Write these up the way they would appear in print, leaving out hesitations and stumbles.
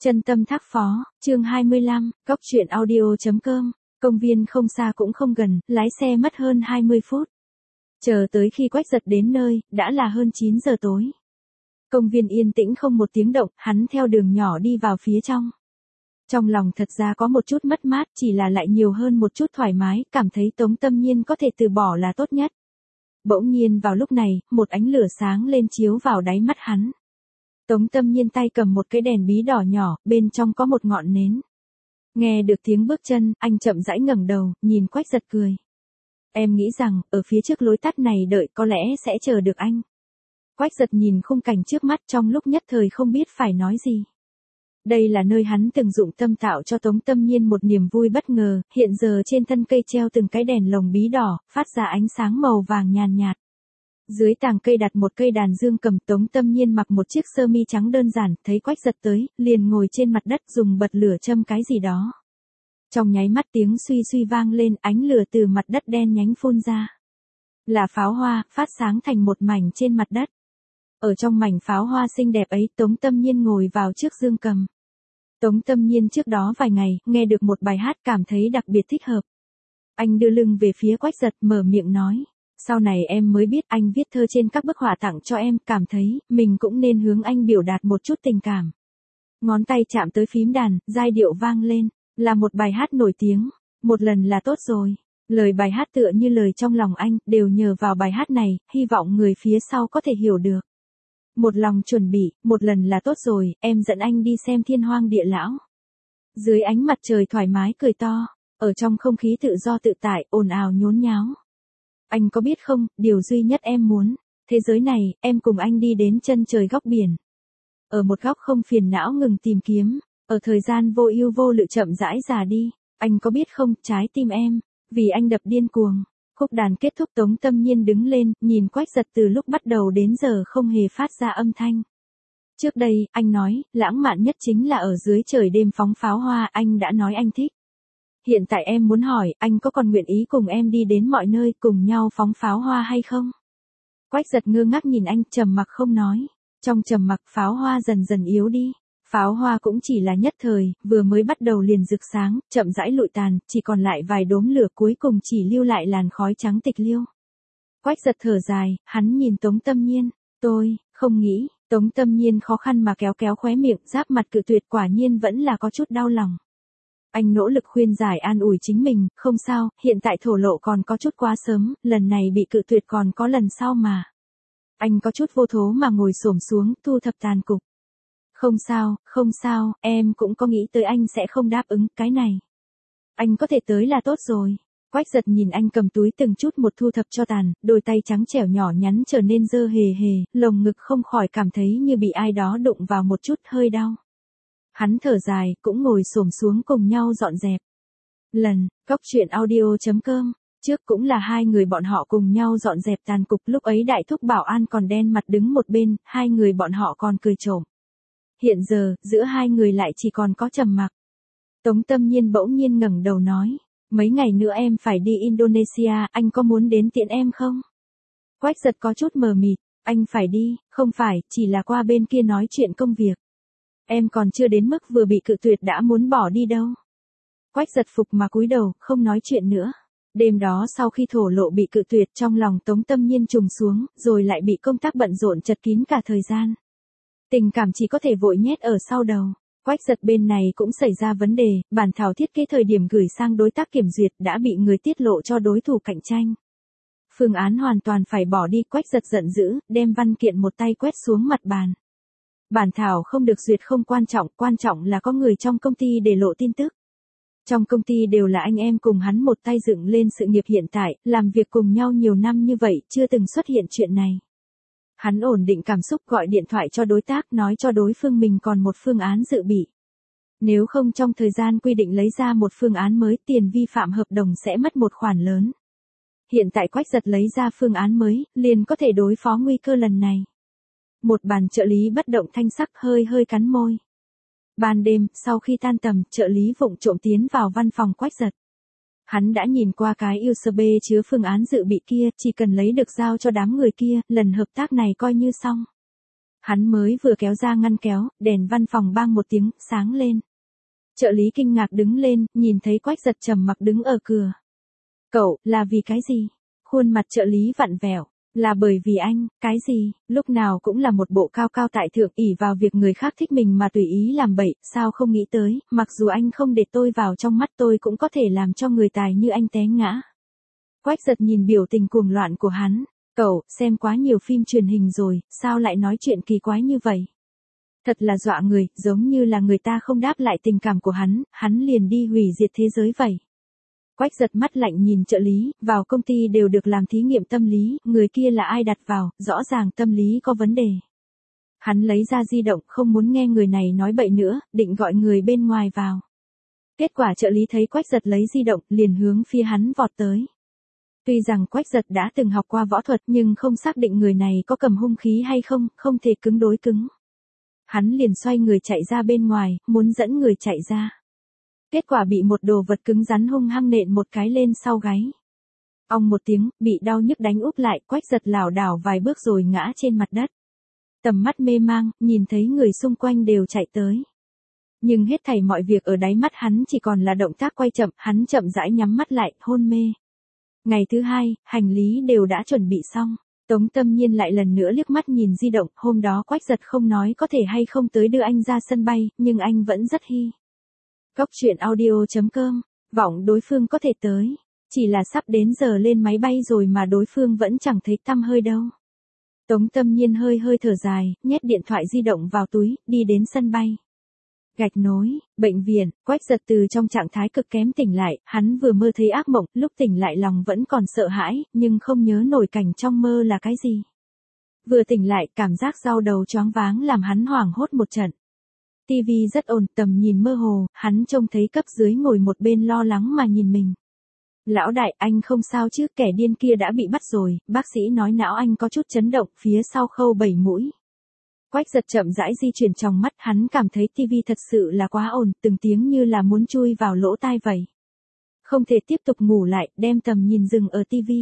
Chân tâm thác phó, chương 25, Cóc truyện audio.com, công viên không xa cũng không gần, lái xe mất hơn 20 phút. Chờ tới khi Quách Giật đến nơi, đã là hơn 9 giờ tối. Công viên yên tĩnh không một tiếng động, hắn theo đường nhỏ đi vào phía trong. Trong lòng thật ra có một chút mất mát, chỉ là lại nhiều hơn một chút thoải mái, cảm thấy Tống Tâm Nhiên có thể từ bỏ là tốt nhất. Bỗng nhiên vào lúc này, một ánh lửa sáng lên chiếu vào đáy mắt hắn. Tống Tâm Nhiên tay cầm một cái đèn bí đỏ nhỏ, bên trong có một ngọn nến. Nghe được tiếng bước chân, anh chậm rãi ngẩng đầu, nhìn Quách Giật cười. Em nghĩ rằng, ở phía trước lối tắt này đợi có lẽ sẽ chờ được anh. Quách Giật nhìn khung cảnh trước mắt trong lúc nhất thời không biết phải nói gì. Đây là nơi hắn từng dụng tâm tạo cho Tống Tâm Nhiên một niềm vui bất ngờ, hiện giờ trên thân cây treo từng cái đèn lồng bí đỏ, phát ra ánh sáng màu vàng nhàn nhạt. Dưới tàng cây đặt một cây đàn dương cầm. Tống Tâm Nhiên mặc một chiếc sơ mi trắng đơn giản, thấy Quách Giật tới, liền ngồi trên mặt đất dùng bật lửa châm cái gì đó. Trong nháy mắt tiếng suy suy vang lên, ánh lửa từ mặt đất đen nhánh phun ra. Là pháo hoa, phát sáng thành một mảnh trên mặt đất. Ở trong mảnh pháo hoa xinh đẹp ấy, Tống Tâm Nhiên ngồi vào trước dương cầm. Tống Tâm Nhiên trước đó vài ngày, nghe được một bài hát cảm thấy đặc biệt thích hợp. Anh đưa lưng về phía Quách Giật, mở miệng nói. Sau này em mới biết anh viết thơ trên các bức họa tặng cho em, cảm thấy, mình cũng nên hướng anh biểu đạt một chút tình cảm. Ngón tay chạm tới phím đàn, giai điệu vang lên, là một bài hát nổi tiếng, một lần là tốt rồi. Lời bài hát tựa như lời trong lòng anh, đều nhờ vào bài hát này, hy vọng người phía sau có thể hiểu được. Một lòng chuẩn bị, một lần là tốt rồi, em dẫn anh đi xem thiên hoang địa lão. Dưới ánh mặt trời thoải mái cười to, ở trong không khí tự do tự tại, ồn ào nhốn nháo. Anh có biết không, điều duy nhất em muốn, thế giới này, em cùng anh đi đến chân trời góc biển. Ở một góc không phiền não ngừng tìm kiếm, ở thời gian vô ưu vô lự chậm rãi già đi, anh có biết không, trái tim em, vì anh đập điên cuồng. Khúc đàn kết thúc, Tống Tâm Nhiên đứng lên, nhìn Quách Giật từ lúc bắt đầu đến giờ không hề phát ra âm thanh. Trước đây, anh nói, lãng mạn nhất chính là ở dưới trời đêm phóng pháo hoa, anh đã nói anh thích. Hiện tại em muốn hỏi, anh có còn nguyện ý cùng em đi đến mọi nơi, cùng nhau phóng pháo hoa hay không? Quách Giật ngơ ngác nhìn anh, trầm mặc không nói. Trong trầm mặc, pháo hoa dần dần yếu đi. Pháo hoa cũng chỉ là nhất thời, vừa mới bắt đầu liền rực sáng, chậm rãi lụi tàn, chỉ còn lại vài đốm lửa, cuối cùng chỉ lưu lại làn khói trắng tịch liêu. Quách Giật thở dài, hắn nhìn Tống Tâm Nhiên. Tôi không nghĩ. Tống Tâm Nhiên khó khăn mà kéo kéo khóe miệng, giáp mặt cự tuyệt, quả nhiên vẫn là có chút đau lòng. Anh nỗ lực khuyên giải an ủi chính mình, không sao, hiện tại thổ lộ còn có chút quá sớm, lần này bị cự tuyệt còn có lần sau mà. Anh có chút vô thố mà ngồi xổm xuống, thu thập tàn cục. Không sao, em cũng có nghĩ tới anh sẽ không đáp ứng, cái này. Anh có thể tới là tốt rồi. Quách Giật nhìn anh cầm túi từng chút một thu thập cho tàn, đôi tay trắng trẻo nhỏ nhắn trở nên dơ hề hề, lồng ngực không khỏi cảm thấy như bị ai đó đụng vào một chút, hơi đau. Hắn thở dài, cũng ngồi xổm xuống cùng nhau dọn dẹp. Cóc truyện audio.com, trước cũng là hai người bọn họ cùng nhau dọn dẹp tàn cục, lúc ấy đại thúc bảo an còn đen mặt đứng một bên, hai người bọn họ còn cười trộm. Hiện giờ, giữa hai người lại chỉ còn có trầm mặc. Tống Tâm Nhiên bỗng nhiên ngẩng đầu nói, mấy ngày nữa em phải đi Indonesia, anh có muốn đến tiễn em không? Quách Giật có chút mờ mịt, anh phải đi, không phải, chỉ là qua bên kia nói chuyện công việc. Em còn chưa đến mức vừa bị cự tuyệt đã muốn bỏ đi đâu. Quách Giật phục mà cúi đầu, không nói chuyện nữa. Đêm đó sau khi thổ lộ bị cự tuyệt, trong lòng Tống Tâm Nhiên trùng xuống, rồi lại bị công tác bận rộn chật kín cả thời gian. Tình cảm chỉ có thể vội nhét ở sau đầu. Quách Giật bên này cũng xảy ra vấn đề, bản thảo thiết kế thời điểm gửi sang đối tác kiểm duyệt đã bị người tiết lộ cho đối thủ cạnh tranh. Phương án hoàn toàn phải bỏ đi, Quách Giật giận dữ, đem văn kiện một tay quét xuống mặt bàn. Bản thảo không được duyệt không quan trọng là có người trong công ty để lộ tin tức. Trong công ty đều là anh em cùng hắn một tay dựng lên sự nghiệp hiện tại, làm việc cùng nhau nhiều năm như vậy, chưa từng xuất hiện chuyện này. Hắn ổn định cảm xúc, gọi điện thoại cho đối tác, nói cho đối phương mình còn một phương án dự bị. Nếu không trong thời gian quy định lấy ra một phương án mới, tiền vi phạm hợp đồng sẽ mất một khoản lớn. Hiện tại Quách Giật lấy ra phương án mới, liền có thể đối phó nguy cơ lần này. Một bàn trợ lý bất động thanh sắc hơi cắn môi. Ban đêm, sau khi tan tầm, trợ lý vụng trộm tiến vào văn phòng Quách Giật. Hắn đã nhìn qua cái USB chứa phương án dự bị kia, chỉ cần lấy được giao cho đám người kia, lần hợp tác này coi như xong. Hắn mới vừa kéo ra ngăn kéo, đèn văn phòng bang một tiếng, sáng lên. Trợ lý kinh ngạc đứng lên, nhìn thấy Quách Giật trầm mặc đứng ở cửa. Cậu, là vì cái gì? Khuôn mặt trợ lý vặn vẹo. Là bởi vì anh, cái gì, lúc nào cũng là một bộ cao cao tại thượng ỷ vào việc người khác thích mình mà tùy ý làm bậy, sao không nghĩ tới, mặc dù anh không để tôi vào trong mắt tôi cũng có thể làm cho người tài như anh té ngã. Quách Giật nhìn biểu tình cuồng loạn của hắn. Cậu, xem quá nhiều phim truyền hình rồi, sao lại nói chuyện kỳ quái như vậy? Thật là dọa người, giống như là người ta không đáp lại tình cảm của hắn liền đi hủy diệt thế giới vậy. Quách Giật mắt lạnh nhìn trợ lý, vào công ty đều được làm thí nghiệm tâm lý, người kia là ai đặt vào, rõ ràng tâm lý có vấn đề. Hắn lấy ra di động, không muốn nghe người này nói bậy nữa, định gọi người bên ngoài vào. Kết quả trợ lý thấy Quách Giật lấy di động, liền hướng phía hắn vọt tới. Tuy rằng Quách Giật đã từng học qua võ thuật nhưng không xác định người này có cầm hung khí hay không, không thể cứng đối cứng. Hắn liền xoay người chạy ra bên ngoài, muốn dẫn người chạy ra. Kết quả bị một đồ vật cứng rắn hung hăng nện một cái lên sau gáy. Ong một tiếng, bị đau nhức đánh úp lại, Quách Giật lảo đảo vài bước rồi ngã trên mặt đất. Tầm mắt mê mang, nhìn thấy người xung quanh đều chạy tới. Nhưng hết thảy mọi việc ở đáy mắt hắn chỉ còn là động tác quay chậm, hắn chậm rãi nhắm mắt lại, hôn mê. Ngày thứ hai, hành lý đều đã chuẩn bị xong. Tống Tâm Nhiên lại lần nữa liếc mắt nhìn di động, hôm đó Quách Giật không nói có thể hay không tới đưa anh ra sân bay, nhưng anh vẫn rất hy. Cốc truyện audio.com, vọng đối phương có thể tới. Chỉ là sắp đến giờ lên máy bay rồi mà đối phương vẫn chẳng thấy tăm hơi đâu. Tống Tâm Nhiên hơi thở dài, nhét điện thoại di động vào túi, đi đến sân bay. Gạch nối, bệnh viện, Quách Giật từ trong trạng thái cực kém tỉnh lại, hắn vừa mơ thấy ác mộng, lúc tỉnh lại lòng vẫn còn sợ hãi, nhưng không nhớ nổi cảnh trong mơ là cái gì. Vừa tỉnh lại, cảm giác đau đầu choáng váng làm hắn hoảng hốt một trận. TV rất ồn, tầm nhìn mơ hồ, hắn trông thấy cấp dưới ngồi một bên lo lắng mà nhìn mình. Lão đại, anh không sao chứ, kẻ điên kia đã bị bắt rồi, bác sĩ nói não anh có chút chấn động, phía sau khâu 7 mũi. Quách Giật chậm rãi di chuyển trong mắt, hắn cảm thấy TV thật sự là quá ồn, từng tiếng như là muốn chui vào lỗ tai vậy. Không thể tiếp tục ngủ lại, đem tầm nhìn dừng ở TV.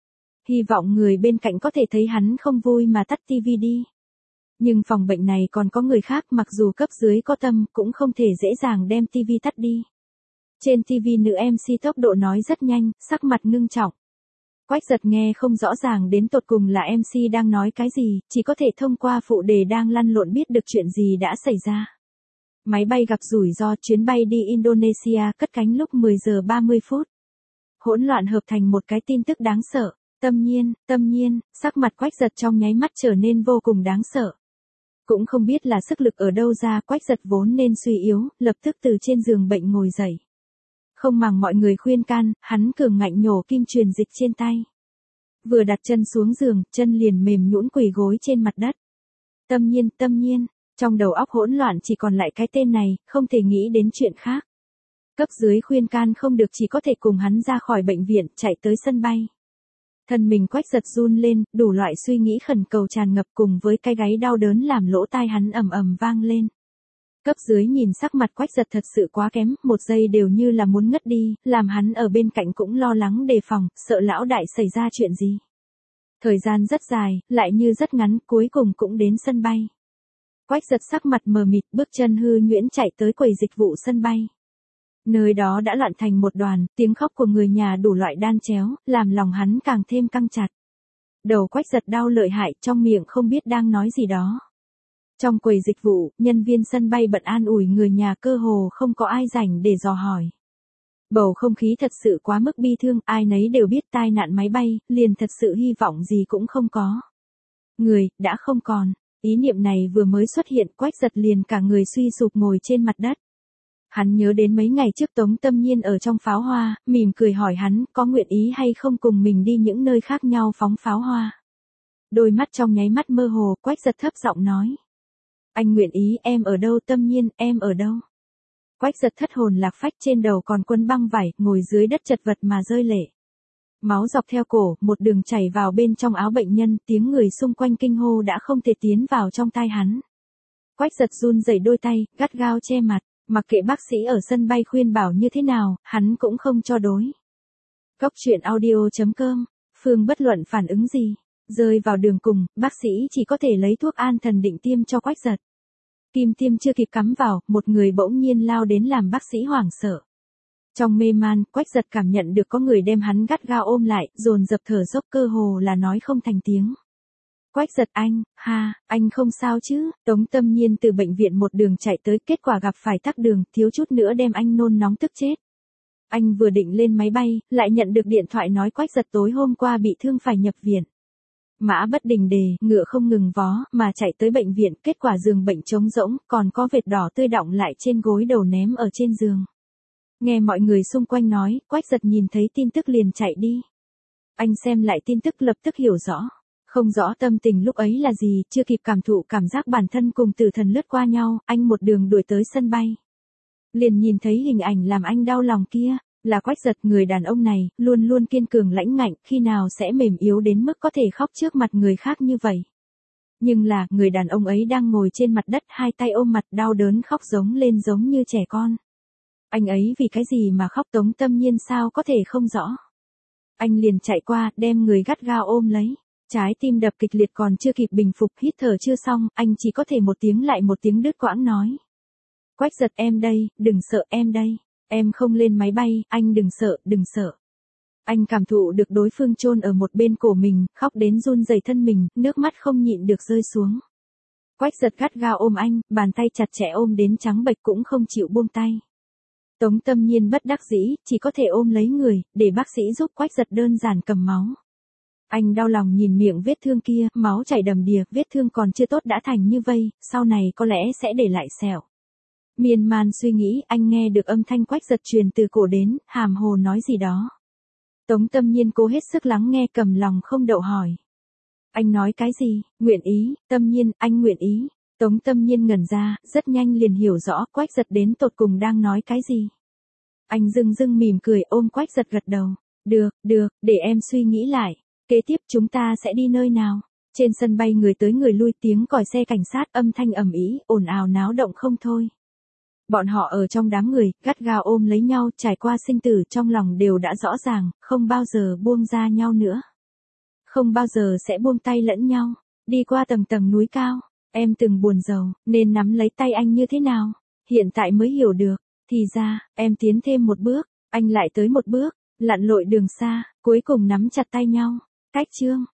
Hy vọng người bên cạnh có thể thấy hắn không vui mà tắt TV đi. Nhưng phòng bệnh này còn có người khác, mặc dù cấp dưới có tâm cũng không thể dễ dàng đem TV tắt đi. Trên TV nữ MC tốc độ nói rất nhanh, sắc mặt ngưng trọng. Quách Giật nghe không rõ ràng đến tột cùng là MC đang nói cái gì, chỉ có thể thông qua phụ đề đang lăn lộn biết được chuyện gì đã xảy ra. Máy bay gặp rủi ro, chuyến bay đi Indonesia cất cánh lúc 10 giờ 30 phút. Hỗn loạn hợp thành một cái tin tức đáng sợ. Tâm nhiên, sắc mặt Quách Giật trong nháy mắt trở nên vô cùng đáng sợ. Cũng không biết là sức lực ở đâu ra, Quách Giật vốn nên suy yếu, lập tức từ trên giường bệnh ngồi dậy. Không màng mọi người khuyên can, hắn cường ngạnh nhổ kim truyền dịch trên tay. Vừa đặt chân xuống giường, chân liền mềm nhũn quỳ gối trên mặt đất. Tâm nhiên, trong đầu óc hỗn loạn chỉ còn lại cái tên này, không thể nghĩ đến chuyện khác. Cấp dưới khuyên can không được, chỉ có thể cùng hắn ra khỏi bệnh viện, chạy tới sân bay. Thân mình Quách Giật run lên, đủ loại suy nghĩ khẩn cầu tràn ngập cùng với cái gáy đau đớn làm lỗ tai hắn ầm ầm vang lên. Cấp dưới nhìn sắc mặt Quách Giật thật sự quá kém, một giây đều như là muốn ngất đi, làm hắn ở bên cạnh cũng lo lắng đề phòng, sợ lão đại xảy ra chuyện gì. Thời gian rất dài, lại như rất ngắn, cuối cùng cũng đến sân bay. Quách Giật sắc mặt mờ mịt, bước chân hư nhuyễn chạy tới quầy dịch vụ sân bay. Nơi đó đã loạn thành một đoàn, tiếng khóc của người nhà đủ loại đan chéo, làm lòng hắn càng thêm căng chặt. Đầu Quách Giật đau lợi hại, trong miệng không biết đang nói gì đó. Trong quầy dịch vụ, nhân viên sân bay bận an ủi người nhà, cơ hồ không có ai rảnh để dò hỏi. Bầu không khí thật sự quá mức bi thương, ai nấy đều biết tai nạn máy bay, liền thật sự hy vọng gì cũng không có. Người, đã không còn. Ý niệm này vừa mới xuất hiện, Quách Giật liền cả người suy sụp ngồi trên mặt đất. Hắn nhớ đến mấy ngày trước Tống Tâm Nhiên ở trong pháo hoa, mỉm cười hỏi hắn có nguyện ý hay không cùng mình đi những nơi khác nhau phóng pháo hoa. Đôi mắt trong nháy mắt mơ hồ, Quách Giật thấp giọng nói. Anh nguyện ý, em ở đâu Tâm Nhiên, em ở đâu? Quách Giật thất hồn lạc phách, trên đầu còn quấn băng vải, ngồi dưới đất chật vật mà rơi lệ. Máu dọc theo cổ, một đường chảy vào bên trong áo bệnh nhân, tiếng người xung quanh kinh hô đã không thể tiến vào trong tai hắn. Quách Giật run rẩy đôi tay, gắt gao che mặt, mặc kệ bác sĩ ở sân bay khuyên bảo như thế nào, hắn cũng không cho đối. Cốc truyện audio.com, Phương bất luận phản ứng gì. Rơi vào đường cùng, bác sĩ chỉ có thể lấy thuốc an thần định tiêm cho Quách Giật. Kim tiêm chưa kịp cắm vào, một người bỗng nhiên lao đến làm bác sĩ hoảng sợ. Trong mê man, Quách Giật cảm nhận được có người đem hắn gắt gao ôm lại, dồn dập thở dốc cơ hồ là nói không thành tiếng. Quách Giật anh, anh không sao chứ? Tống Tâm Nhiên từ bệnh viện một đường chạy tới, kết quả gặp phải tắc đường, thiếu chút nữa đem anh nôn nóng tức chết. Anh vừa định lên máy bay, lại nhận được điện thoại nói Quách Giật tối hôm qua bị thương phải nhập viện. Mã bất đình đề, ngựa không ngừng vó, mà chạy tới bệnh viện, kết quả giường bệnh trống rỗng, còn có vệt đỏ tươi đọng lại trên gối đầu ném ở trên giường. Nghe mọi người xung quanh nói, Quách Giật nhìn thấy tin tức liền chạy đi. Anh xem lại tin tức lập tức hiểu rõ. Không rõ tâm tình lúc ấy là gì, chưa kịp cảm thụ cảm giác bản thân cùng tử thần lướt qua nhau, anh một đường đuổi tới sân bay. Liền nhìn thấy hình ảnh làm anh đau lòng kia, là Quách Giật, người đàn ông này, luôn luôn kiên cường lãnh ngạnh, khi nào sẽ mềm yếu đến mức có thể khóc trước mặt người khác như vậy. Nhưng là, người đàn ông ấy đang ngồi trên mặt đất, hai tay ôm mặt đau đớn khóc giống lên giống như trẻ con. Anh ấy vì cái gì mà khóc? Tống Tâm Nhiên sao có thể không rõ. Anh liền chạy qua, đem người gắt gao ôm lấy. Trái tim đập kịch liệt còn chưa kịp bình phục, hít thở chưa xong, anh chỉ có thể một tiếng lại một tiếng đứt quãng nói. Quách Giật em đây, đừng sợ em đây. Em không lên máy bay, anh đừng sợ, đừng sợ. Anh cảm thụ được đối phương chôn ở một bên cổ mình, khóc đến run rẩy thân mình, nước mắt không nhịn được rơi xuống. Quách Giật gắt gao ôm anh, bàn tay chặt chẽ ôm đến trắng bệch cũng không chịu buông tay. Tống Tâm Nhiên bất đắc dĩ, chỉ có thể ôm lấy người, để bác sĩ giúp Quách Giật đơn giản cầm máu. Anh đau lòng nhìn miệng vết thương kia, máu chảy đầm đìa, vết thương còn chưa tốt đã thành như vây, sau này có lẽ sẽ để lại sẹo. Miên man suy nghĩ, anh nghe được âm thanh Quách Giật truyền từ cổ đến, hàm hồ nói gì đó. Tống Tâm Nhiên cố hết sức lắng nghe, cầm lòng không đậu hỏi. Anh nói cái gì? Nguyện ý, Tâm Nhiên, anh nguyện ý. Tống Tâm Nhiên ngẩn ra, rất nhanh liền hiểu rõ Quách Giật đến tột cùng đang nói cái gì. Anh dưng dưng mỉm cười ôm Quách Giật gật đầu. Được, để em suy nghĩ lại. Kế tiếp chúng ta sẽ đi nơi nào? Trên sân bay người tới người lui, tiếng còi xe cảnh sát, âm thanh ầm ĩ, ồn ào náo động không thôi. Bọn họ ở trong đám người, gắt gao ôm lấy nhau, trải qua sinh tử, trong lòng đều đã rõ ràng, không bao giờ buông ra nhau nữa. Không bao giờ sẽ buông tay lẫn nhau. Đi qua tầng tầng núi cao, em từng buồn rầu, nên nắm lấy tay anh như thế nào? Hiện tại mới hiểu được, thì ra, em tiến thêm một bước, anh lại tới một bước, lặn lội đường xa, cuối cùng nắm chặt tay nhau. Cách chương